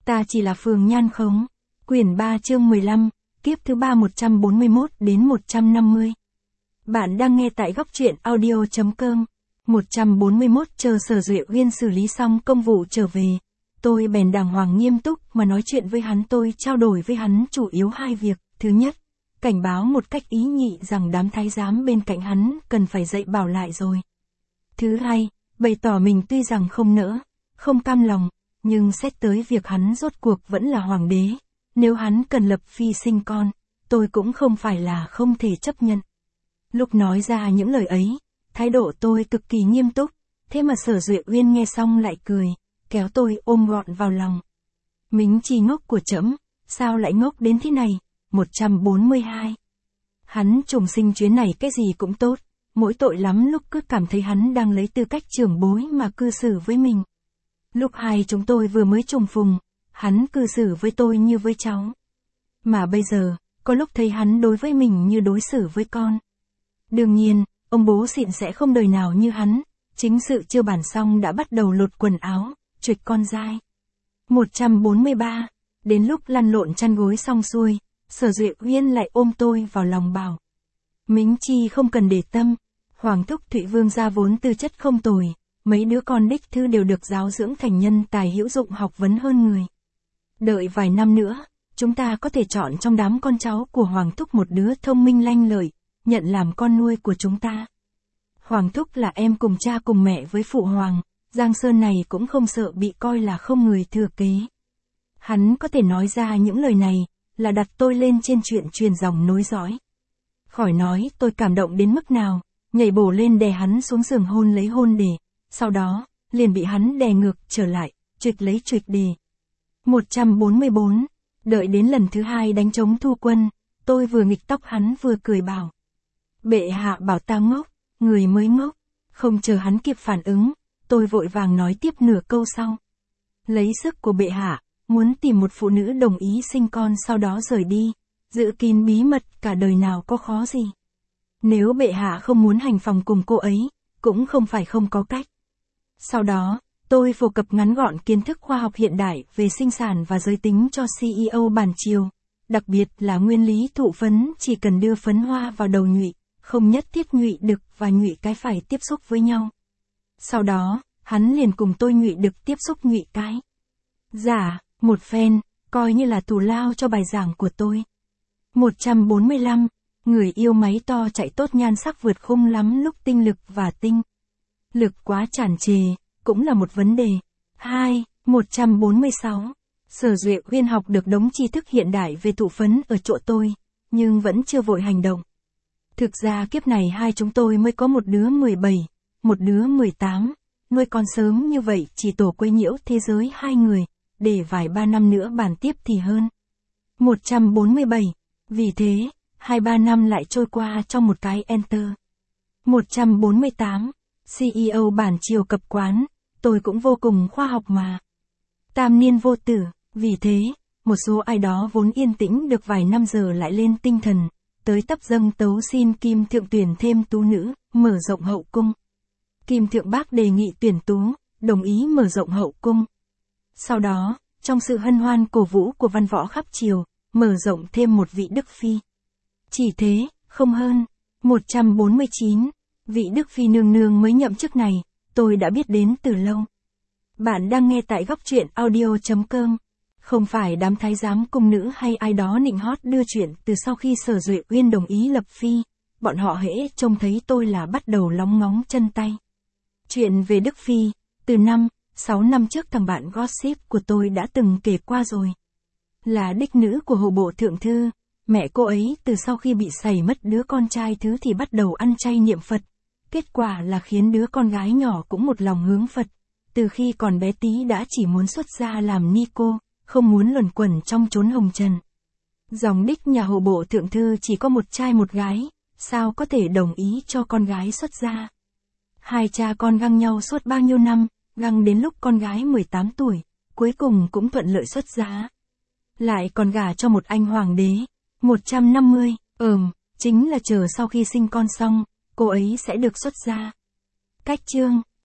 Ta chỉ là phường nhan khống. Quyển 3 chương 15, kiếp thứ 3 141 đến 150. Bạn đang nghe tại góc truyện audio.com. 141 chờ Sở Duệ Uyên xử lý xong công vụ trở về. Tôi bèn đàng hoàng nghiêm túc mà nói chuyện với hắn. Tôi trao đổi với hắn chủ yếu hai việc. Thứ nhất, cảnh báo một cách ý nhị rằng đám thái giám bên cạnh hắn cần phải dạy bảo lại rồi. Thứ hai, bày tỏ mình tuy rằng không nỡ, không cam lòng, nhưng xét tới việc hắn rốt cuộc vẫn là hoàng đế. Nếu hắn cần lập phi sinh con, tôi cũng không phải là không thể chấp nhận. Lúc nói ra những lời ấy, thái độ tôi cực kỳ nghiêm túc, thế mà Sở Duệ Uyên nghe xong lại cười, kéo tôi ôm gọn vào lòng. Mính chi ngốc của trẫm, sao lại ngốc đến thế này? 142. Hắn trùng sinh chuyến này cái gì cũng tốt, mỗi tội lắm lúc cứ cảm thấy hắn đang lấy tư cách trưởng bối mà cư xử với mình. Lúc hai chúng tôi vừa mới trùng phùng, hắn cư xử với tôi như với cháu. Mà bây giờ, có lúc thấy hắn đối với mình như đối xử với con. Đương nhiên, ông bố xịn sẽ không đời nào như hắn, chính sự chưa bàn xong đã bắt đầu lột quần áo, chuệt con dai. 143. Đến lúc lăn lộn chăn gối xong xuôi, Sở Duệ Uyên lại ôm tôi vào lòng bảo. Mính chi không cần để tâm, Hoàng thúc Thụy Vương gia vốn tư chất không tồi, mấy đứa con đích thư đều được giáo dưỡng thành nhân tài hữu dụng học vấn hơn người. Đợi vài năm nữa, chúng ta có thể chọn trong đám con cháu của Hoàng thúc một đứa thông minh lanh lợi, nhận làm con nuôi của chúng ta. Hoàng thúc là em cùng cha cùng mẹ với phụ hoàng, Giang Sơn này cũng không sợ bị coi là không người thừa kế. Hắn có thể nói ra những lời này, là đặt tôi lên trên chuyện truyền dòng nối dõi. Khỏi nói tôi cảm động đến mức nào, nhảy bổ lên đè hắn xuống giường hôn lấy hôn đề, sau đó, liền bị hắn đè ngược trở lại, chuịch lấy chuịch đề. 144. Đợi đến lần thứ hai đánh trống thu quân, tôi vừa nghịch tóc hắn vừa cười bảo. Bệ hạ bảo ta ngốc, người mới ngốc. Không chờ hắn kịp phản ứng, tôi vội vàng nói tiếp nửa câu sau. Lấy sức của bệ hạ, muốn tìm một phụ nữ đồng ý sinh con sau đó rời đi, giữ kín bí mật cả đời nào có khó gì. Nếu bệ hạ không muốn hành phòng cùng cô ấy, cũng không phải không có cách. Sau đó, tôi phổ cập ngắn gọn kiến thức khoa học hiện đại về sinh sản và giới tính cho CEO bản triều, đặc biệt là nguyên lý thụ phấn chỉ cần đưa phấn hoa vào đầu nhụy, không nhất thiết nhụy đực và nhụy cái phải tiếp xúc với nhau. Sau đó, hắn liền cùng tôi nhụy đực tiếp xúc nhụy cái. Dạ, một phen, coi như là thù lao cho bài giảng của tôi. 145. Người yêu máy to chạy tốt nhan sắc vượt khung lắm lúc tinh lực và tinh lực quá tràn trề, cũng là một vấn đề. 2. 146. Sở Duệ Uyên học được đống tri thức hiện đại về thụ phấn ở chỗ tôi, nhưng vẫn chưa vội hành động. Thực ra kiếp này hai chúng tôi mới có một đứa 17, một đứa 18, nuôi con sớm như vậy chỉ tổ quấy nhiễu thế giới hai người, để vài ba năm nữa bàn tiếp thì hơn. 147. Vì thế, 2-3 năm lại trôi qua trong một cái enter. 148. CEO bản triều cập quán, tôi cũng vô cùng khoa học mà. Tam niên vô tử, vì thế, một số ai đó vốn yên tĩnh được vài năm giờ lại lên tinh thần, tới tấp dâng tấu xin Kim Thượng tuyển thêm tú nữ, mở rộng hậu cung. Kim Thượng bác đề nghị tuyển tú, đồng ý mở rộng hậu cung. Sau đó, trong sự hân hoan cổ vũ của văn võ khắp triều, mở rộng thêm một vị Đức Phi. Chỉ thế, không hơn. 149. Vị Đức Phi nương nương mới nhậm chức này, tôi đã biết đến từ lâu. Bạn đang nghe tại góc truyện audio.com. Không phải đám thái giám cung nữ hay ai đó nịnh hót đưa chuyện từ sau khi Sở Duệ Uyên đồng ý lập phi, bọn họ hễ trông thấy tôi là bắt đầu lóng ngóng chân tay. Chuyện về Đức Phi, từ 6 năm trước thằng bạn gossip của tôi đã từng kể qua rồi. Là đích nữ của hộ bộ thượng thư, mẹ cô ấy từ sau khi bị sẩy mất đứa con trai thứ thì bắt đầu ăn chay niệm Phật. Kết quả là khiến đứa con gái nhỏ cũng một lòng hướng Phật. Từ khi còn bé tí đã chỉ muốn xuất gia làm ni cô, không muốn luẩn quẩn trong chốn hồng trần. Dòng đích nhà hộ bộ thượng thư chỉ có một trai một gái, sao có thể đồng ý cho con gái xuất gia. Hai cha con găng nhau suốt bao nhiêu năm, găng đến lúc con gái 18 tuổi, cuối cùng cũng thuận lợi xuất gia. Lại còn gả cho một anh hoàng đế. 150. Chính là chờ sau khi sinh con xong, cô ấy sẽ được xuất gia. Cách chương